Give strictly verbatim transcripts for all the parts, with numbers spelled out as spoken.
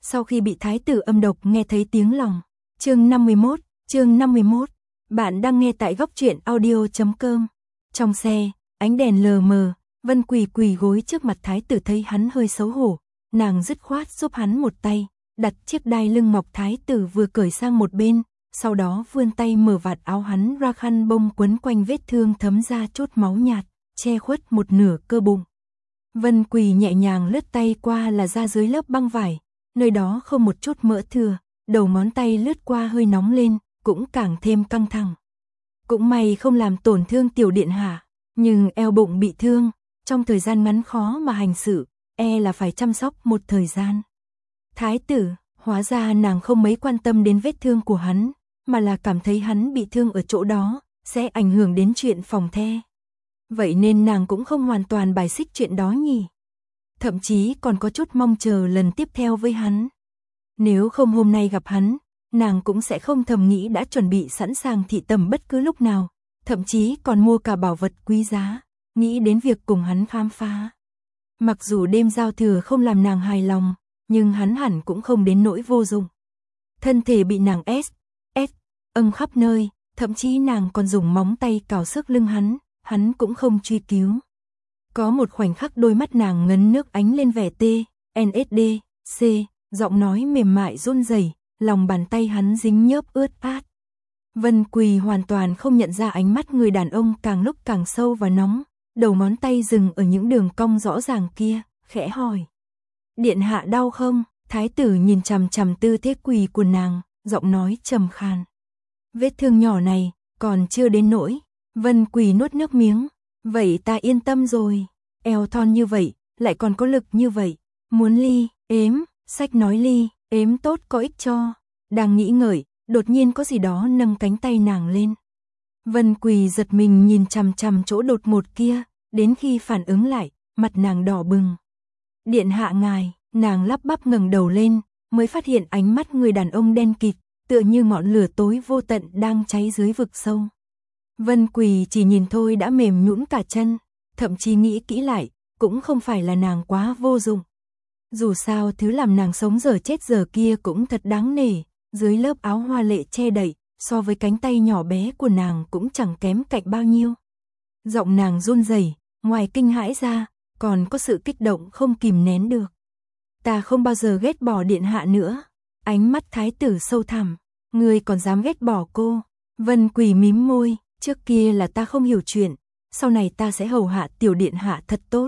sau khi bị thái tử âm độc nghe thấy tiếng lòng. Chương năm mươi mốt, chương năm mươi mốt. Bạn đang nghe tại góc truyện audio chấm com. Trong xe, ánh đèn lờ mờ, Vân Quỳ quỳ gối trước mặt thái tử thấy hắn hơi xấu hổ, nàng dứt khoát giúp hắn một tay, đặt chiếc đai lưng mọc thái tử vừa cởi sang một bên, sau đó vươn tay mở vạt áo hắn ra khăn bông quấn quanh vết thương thấm ra chốt máu nhạt, che khuất một nửa cơ bụng. Vân Quỳ nhẹ nhàng lướt tay qua là ra dưới lớp băng vải, nơi đó không một chút mỡ thừa, đầu ngón tay lướt qua hơi nóng lên, cũng càng thêm căng thẳng. Cũng may không làm tổn thương tiểu điện hạ, nhưng eo bụng bị thương, trong thời gian ngắn khó mà hành sự, e là phải chăm sóc một thời gian. Thái tử, hóa ra nàng không mấy quan tâm đến vết thương của hắn, mà là cảm thấy hắn bị thương ở chỗ đó, sẽ ảnh hưởng đến chuyện phòng the. Vậy nên nàng cũng không hoàn toàn bài xích chuyện đó nhỉ. Thậm chí còn có chút mong chờ lần tiếp theo với hắn. Nếu không hôm nay gặp hắn, nàng cũng sẽ không thầm nghĩ đã chuẩn bị sẵn sàng thị tầm bất cứ lúc nào, thậm chí còn mua cả bảo vật quý giá, nghĩ đến việc cùng hắn khám phá. Mặc dù đêm giao thừa không làm nàng hài lòng, nhưng hắn hẳn cũng không đến nỗi vô dụng. Thân thể bị nàng ép, ép, âng khắp nơi, thậm chí nàng còn dùng móng tay cào xước lưng hắn, hắn cũng không truy cứu. Có một khoảnh khắc đôi mắt nàng ngấn nước ánh lên vẻ tê, en ét đê, C, giọng nói mềm mại run rẩy, lòng bàn tay hắn dính nhớp ướt át. Vân Quỳ hoàn toàn không nhận ra ánh mắt người đàn ông càng lúc càng sâu và nóng, đầu ngón tay dừng ở những đường cong rõ ràng kia, khẽ hỏi. Điện hạ đau không? Thái tử nhìn chằm chằm tư thế quỳ của nàng, giọng nói trầm khàn. Vết thương nhỏ này, còn chưa đến nỗi. Vân Quỳ nuốt nước miếng. Vậy ta yên tâm rồi. Eo thon như vậy, lại còn có lực như vậy. Muốn ly, ếm, sách nói ly, ếm tốt có ích cho. Đang nghĩ ngợi, đột nhiên có gì đó nâng cánh tay nàng lên. Vân Quỳ giật mình nhìn chằm chằm chỗ đột ngột kia, đến khi phản ứng lại, mặt nàng đỏ bừng. Điện hạ ngài, nàng lắp bắp ngẩng đầu lên, mới phát hiện ánh mắt người đàn ông đen kịt, tựa như ngọn lửa tối vô tận đang cháy dưới vực sâu. Vân Quỳ chỉ nhìn thôi đã mềm nhũn cả chân, thậm chí nghĩ kỹ lại, cũng không phải là nàng quá vô dụng. Dù sao thứ làm nàng sống giờ chết giờ kia cũng thật đáng nể, dưới lớp áo hoa lệ che đậy, so với cánh tay nhỏ bé của nàng cũng chẳng kém cạnh bao nhiêu. Giọng nàng run rẩy, ngoài kinh hãi ra, còn có sự kích động không kìm nén được. Ta không bao giờ ghét bỏ điện hạ nữa. Ánh mắt thái tử sâu thẳm, ngươi còn dám ghét bỏ cô? Vân Quỳ mím môi, trước kia là ta không hiểu chuyện, sau này ta sẽ hầu hạ tiểu điện hạ thật tốt.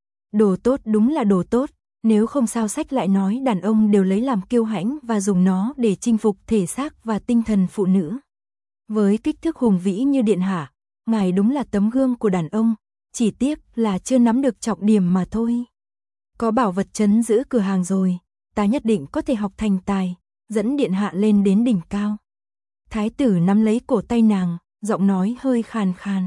Đồ tốt đúng là đồ tốt, nếu không sao sách lại nói đàn ông đều lấy làm kiêu hãnh và dùng nó để chinh phục thể xác và tinh thần phụ nữ. Với kích thước hùng vĩ như điện hạ, ngài đúng là tấm gương của đàn ông, chỉ tiếc là chưa nắm được trọng điểm mà thôi. Có bảo vật trấn giữ cửa hàng rồi, ta nhất định có thể học thành tài, dẫn điện hạ lên đến đỉnh cao. Thái tử nắm lấy cổ tay nàng, giọng nói hơi khàn khàn.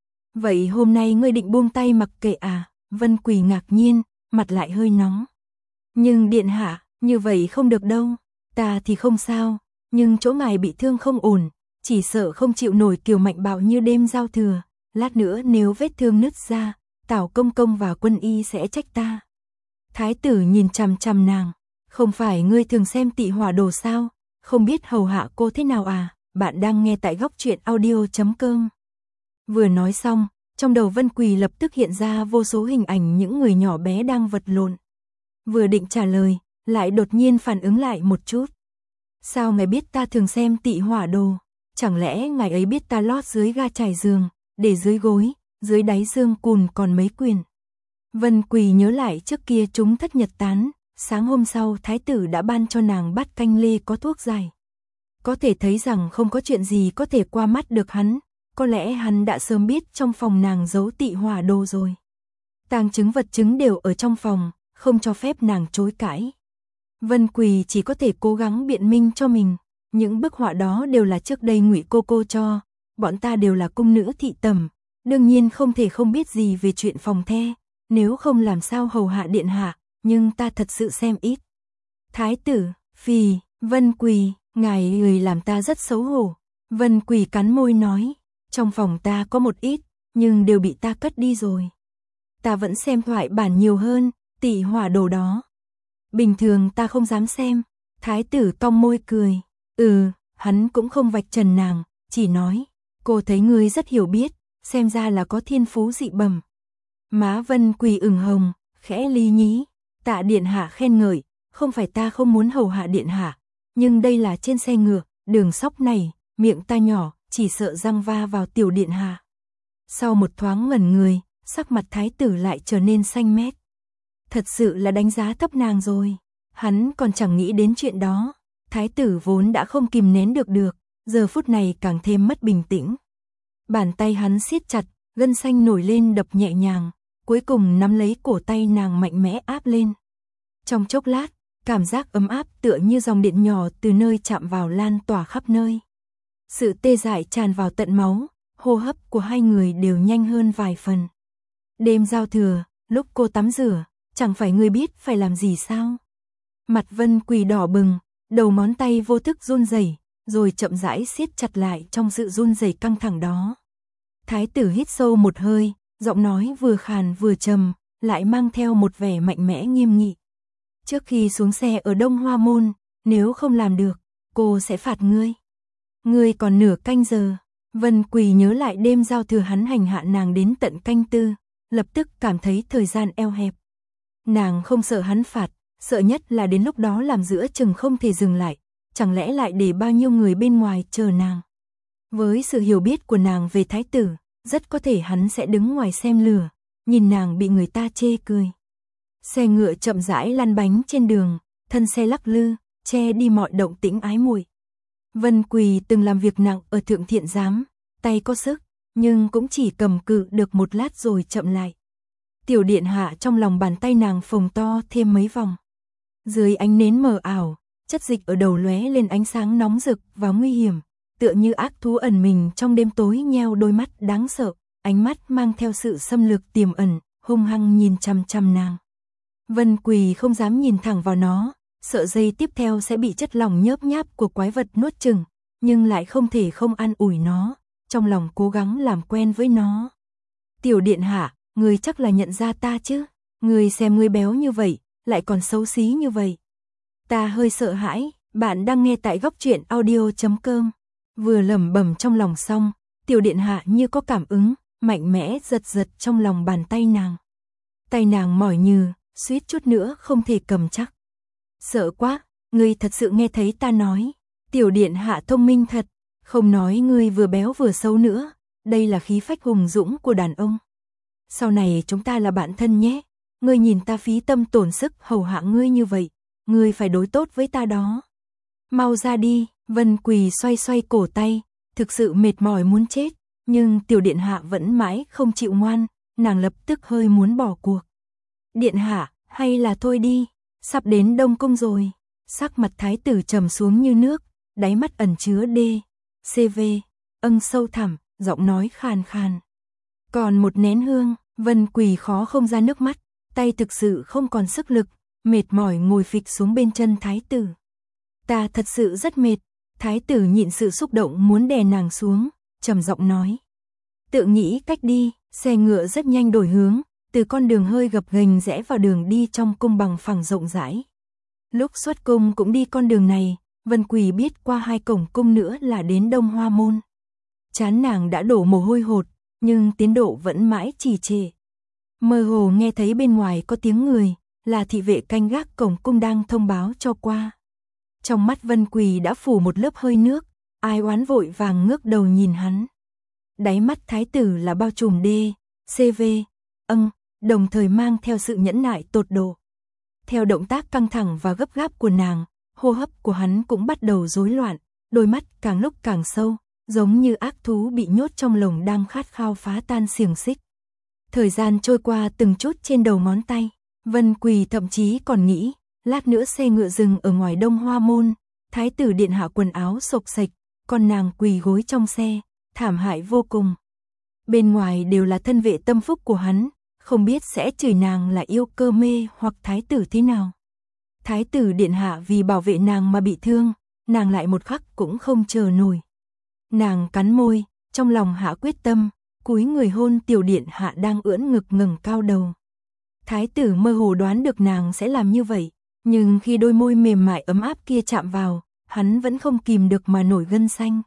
Vậy hôm nay ngươi định buông tay mặc kệ à? Vân Quỳ ngạc nhiên, mặt lại hơi nóng. Nhưng điện hạ, như vậy không được đâu, ta thì không sao, nhưng chỗ ngài bị thương không ổn, chỉ sợ không chịu nổi kiểu mạnh bạo như đêm giao thừa, lát nữa nếu vết thương nứt ra, Tào công công và quân y sẽ trách ta. Thái tử nhìn chằm chằm nàng, không phải ngươi thường xem Tị Hỏa Đồ sao, không biết hầu hạ cô thế nào à? Bạn đang nghe tại góc truyện audio chấm com. Vừa nói xong, trong đầu Vân Quỳ lập tức hiện ra vô số hình ảnh những người nhỏ bé đang vật lộn. Vừa định trả lời, lại đột nhiên phản ứng lại một chút. Sao ngài biết ta thường xem Tị Hỏa Đồ? Chẳng lẽ ngài ấy biết ta lót dưới ga trải giường, để dưới gối, dưới đáy xương cùn còn mấy quyền? Vân Quỳ nhớ lại trước kia chúng thất nhật tán, sáng hôm sau thái tử đã ban cho nàng bát canh lê có thuốc giải. Có thể thấy rằng không có chuyện gì có thể qua mắt được hắn, có lẽ hắn đã sớm biết trong phòng nàng giấu Tị Hỏa Đồ rồi. Tàng chứng vật chứng đều ở trong phòng, không cho phép nàng chối cãi. Vân Quỳ chỉ có thể cố gắng biện minh cho mình, những bức họa đó đều là trước đây Ngụy cô cô cho, bọn ta đều là cung nữ thị tẩm, đương nhiên không thể không biết gì về chuyện phòng the, nếu không làm sao hầu hạ điện hạ, nhưng ta thật sự xem ít. Thái tử, phì, Vân Quỳ, ngài người làm ta rất xấu hổ. Vân Quỳ cắn môi nói, trong phòng ta có một ít, nhưng đều bị ta cất đi rồi. Ta vẫn xem thoại bản nhiều hơn, Tị Hỏa Đồ đó. Bình thường ta không dám xem. Thái tử cong môi cười. Ừ, hắn cũng không vạch trần nàng, chỉ nói, cô thấy ngươi rất hiểu biết, xem ra là có thiên phú dị bẩm. Má Vân Quỳ ửng hồng, khẽ lý nhí, Tạ điện hạ khen ngợi, không phải ta không muốn hầu hạ điện hạ, nhưng đây là trên xe ngựa, đường sóc này, miệng ta nhỏ, chỉ sợ răng va vào tiểu điện hạ. Sau một thoáng ngẩn người, sắc mặt thái tử lại trở nên xanh mét. Thật sự là đánh giá thấp nàng rồi, hắn còn chẳng nghĩ đến chuyện đó. Thái tử vốn đã không kìm nén được được, giờ phút này càng thêm mất bình tĩnh. Bàn tay hắn siết chặt, gân xanh nổi lên đập nhẹ nhàng, cuối cùng nắm lấy cổ tay nàng mạnh mẽ áp lên. Trong chốc lát, cảm giác ấm áp tựa như dòng điện nhỏ từ nơi chạm vào lan tỏa khắp nơi. Sự tê dại tràn vào tận máu, hô hấp của hai người đều nhanh hơn vài phần. Đêm giao thừa, lúc cô tắm rửa, chẳng phải ngươi biết phải làm gì sao? Mặt Vân Quỳ đỏ bừng, đầu ngón tay vô thức run rẩy, rồi chậm rãi siết chặt lại trong sự run rẩy căng thẳng đó. Thái tử hít sâu một hơi, giọng nói vừa khàn vừa trầm, lại mang theo một vẻ mạnh mẽ nghiêm nghị. Trước khi xuống xe ở Đông Hoa Môn, nếu không làm được, cô sẽ phạt ngươi. Ngươi còn nửa canh giờ. Vân Quỳ nhớ lại đêm giao thừa hắn hành hạ nàng đến tận canh tư, lập tức cảm thấy thời gian eo hẹp. Nàng không sợ hắn phạt, sợ nhất là đến lúc đó làm giữa chừng không thể dừng lại, chẳng lẽ lại để bao nhiêu người bên ngoài chờ nàng. Với sự hiểu biết của nàng về thái tử, rất có thể hắn sẽ đứng ngoài xem lửa, nhìn nàng bị người ta chê cười. Xe ngựa chậm rãi lăn bánh trên đường, thân xe lắc lư, che đi mọi động tĩnh ái muội. Vân Quỳ từng làm việc nặng ở Thượng Thiện Giám, tay có sức, nhưng cũng chỉ cầm cự được một lát rồi chậm lại. Tiểu điện hạ trong lòng bàn tay nàng phồng to thêm mấy vòng. Dưới ánh nến mờ ảo, chất dịch ở đầu lóe lên ánh sáng nóng rực và nguy hiểm, tựa như ác thú ẩn mình trong đêm tối nheo đôi mắt đáng sợ, ánh mắt mang theo sự xâm lược tiềm ẩn, hung hăng nhìn chằm chằm nàng. Vân Quỳ không dám nhìn thẳng vào nó, sợ giây tiếp theo sẽ bị chất lỏng nhớp nháp của quái vật nuốt chửng, nhưng lại không thể không an ủi nó, trong lòng cố gắng làm quen với nó. Tiểu điện hạ, ngươi chắc là nhận ra ta chứ? Ngươi xem ngươi béo như vậy, lại còn xấu xí như vậy. Ta hơi sợ hãi. Bạn đang nghe tại góc truyện audio chấm com. Vừa lẩm bẩm trong lòng xong, tiểu điện hạ như có cảm ứng, mạnh mẽ giật giật trong lòng bàn tay nàng. Tay nàng mỏi nhừ, suýt chút nữa không thể cầm chắc. Sợ quá, ngươi thật sự nghe thấy ta nói. Tiểu điện hạ thông minh thật, không nói ngươi vừa béo vừa xấu nữa, đây là khí phách hùng dũng của đàn ông. Sau này chúng ta là bạn thân nhé, ngươi nhìn ta phí tâm tổn sức hầu hạ ngươi như vậy, ngươi phải đối tốt với ta đó. Mau ra đi. Vân Quỳ xoay xoay cổ tay, thực sự mệt mỏi muốn chết, nhưng tiểu điện hạ vẫn mãi không chịu ngoan, nàng lập tức hơi muốn bỏ cuộc. Điện hạ, hay là thôi đi, sắp đến Đông Cung rồi. Sắc mặt thái tử trầm xuống như nước, đáy mắt ẩn chứa đê, xê vê, âng sâu thẳm, giọng nói khàn khàn. Còn một nén hương, Vân Quỳ khó không ra nước mắt, tay thực sự không còn sức lực, mệt mỏi ngồi phịch xuống bên chân thái tử. Ta thật sự rất mệt. Thái tử nhịn sự xúc động muốn đè nàng xuống, trầm giọng nói. Tự nghĩ cách đi. Xe ngựa rất nhanh đổi hướng, từ con đường hơi gập ghềnh rẽ vào đường đi trong cung bằng phẳng rộng rãi. Lúc xuất cung cũng đi con đường này, Vân Quỳ biết qua hai cổng cung nữa là đến Đông Hoa Môn. Trán nàng đã đổ mồ hôi hột, nhưng tiến độ vẫn mãi trì trệ. Mơ hồ nghe thấy bên ngoài có tiếng người, là thị vệ canh gác cổng cung đang thông báo cho qua. Trong mắt Vân Quỳ đã phủ một lớp hơi nước, ai oán vội vàng ngước đầu nhìn hắn. Đáy mắt thái tử là bao trùm đê, xê vê, âng, đồng thời mang theo sự nhẫn nại tột độ. Theo động tác căng thẳng và gấp gáp của nàng, hô hấp của hắn cũng bắt đầu rối loạn, đôi mắt càng lúc càng sâu, giống như ác thú bị nhốt trong lồng đang khát khao phá tan xiềng xích. Thời gian trôi qua từng chút trên đầu ngón tay, Vân Quỳ thậm chí còn nghĩ, lát nữa xe ngựa dừng ở ngoài Đông Hoa Môn, thái tử điện hạ quần áo xộc xệch, còn nàng quỳ gối trong xe, thảm hại vô cùng. Bên ngoài đều là thân vệ tâm phúc của hắn, không biết sẽ chửi nàng là yêu cơ mê hoặc thái tử thế nào. Thái tử điện hạ vì bảo vệ nàng mà bị thương, nàng lại một khắc cũng không chờ nổi. Nàng cắn môi, trong lòng hạ quyết tâm, cúi người hôn tiểu điện hạ đang ưỡn ngực ngẩng cao đầu. Thái tử mơ hồ đoán được nàng sẽ làm như vậy, Nhưng khi đôi môi mềm mại ấm áp kia chạm vào, hắn vẫn không kìm được mà nổi gân xanh.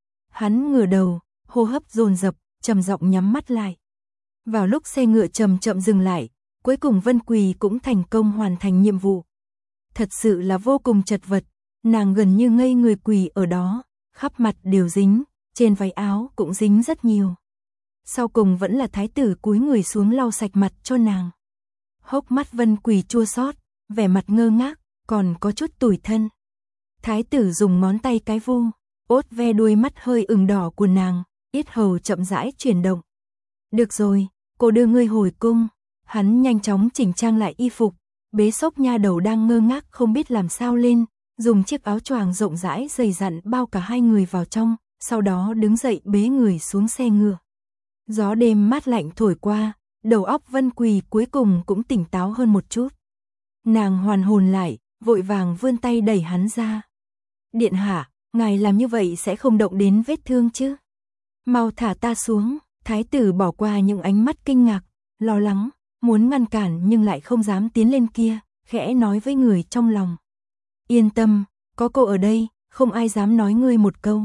Hắn ngửa đầu, hô hấp dồn dập, trầm giọng nhắm mắt lại. Vào lúc xe ngựa chậm chậm dừng lại, cuối cùng Vân Quỳ cũng thành công hoàn thành nhiệm vụ. Thật sự là vô cùng chật vật, nàng gần như ngây người quỳ ở đó, khắp mặt đều dính, trên váy áo cũng dính rất nhiều. Sau cùng vẫn là thái tử cúi người xuống lau sạch mặt cho nàng. Hốc mắt Vân Quỳ chua xót, vẻ mặt ngơ ngác, còn có chút tủi thân. Thái tử dùng ngón tay cái vu, ốt ve đuôi mắt hơi ửng đỏ của nàng, yết hầu chậm rãi chuyển động. Được rồi, cô đưa ngươi hồi cung. Hắn nhanh chóng chỉnh trang lại y phục, bế xốc nha đầu đang ngơ ngác không biết làm sao lên, dùng chiếc áo choàng rộng rãi dày dặn bao cả hai người vào trong, sau đó đứng dậy bế người xuống xe ngựa. Gió đêm mát lạnh thổi qua, đầu óc Vân Quỳ cuối cùng cũng tỉnh táo hơn một chút. Nàng hoàn hồn lại, vội vàng vươn tay đẩy hắn ra. Điện hạ, ngài làm như vậy sẽ không động đến vết thương chứ? Mau thả ta xuống. Thái tử bỏ qua những ánh mắt kinh ngạc, lo lắng, muốn ngăn cản nhưng lại không dám tiến lên kia, khẽ nói với người trong lòng. Yên tâm, có cô ở đây, không ai dám nói ngươi một câu.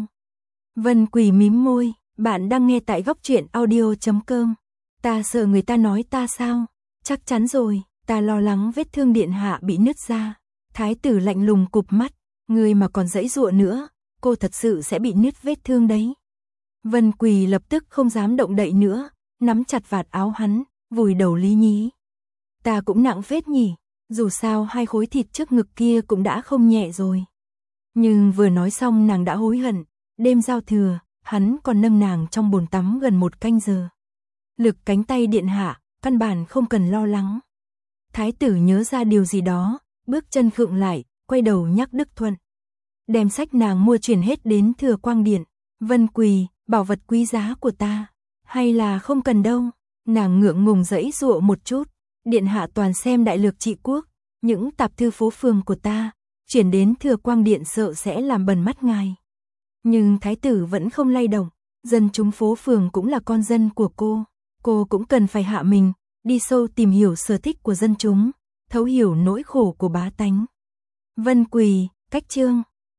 Vân Quỳ mím môi, bạn đang nghe tại góc truyện audio chấm com. Ta sợ người ta nói ta sao? Chắc chắn rồi, ta lo lắng vết thương điện hạ bị nứt ra. Thái tử lạnh lùng cụp mắt, ngươi mà còn giãy giụa nữa, cô thật sự sẽ bị nứt vết thương đấy. Vân Quỳ lập tức không dám động đậy nữa, nắm chặt vạt áo hắn, vùi đầu lý nhí. Ta cũng nặng phết nhỉ, dù sao hai khối thịt trước ngực kia cũng đã không nhẹ rồi. Nhưng vừa nói xong nàng đã hối hận, đêm giao thừa, hắn còn nâng nàng trong bồn tắm gần một canh giờ. Lực cánh tay điện hạ, căn bản không cần lo lắng. Thái tử nhớ ra điều gì đó, bước chân khựng lại, quay đầu nhắc Đức Thuận. Đem sách nàng mua chuyển hết đến Thừa Quang Điện. Vân Quỳ, bảo vật quý giá của ta, hay là không cần đâu. Nàng ngượng ngùng giãy giụa một chút, điện hạ toàn xem đại lược trị quốc, những tạp thư phố phường của ta, chuyển đến Thừa Quang Điện sợ sẽ làm bẩn mắt ngài. Nhưng thái tử vẫn không lay động, dân chúng phố phường cũng là con dân của cô, cô cũng cần phải hạ mình, đi sâu tìm hiểu sở thích của dân chúng, thấu hiểu nỗi khổ của bá tánh. Vân Quỳ, cách chương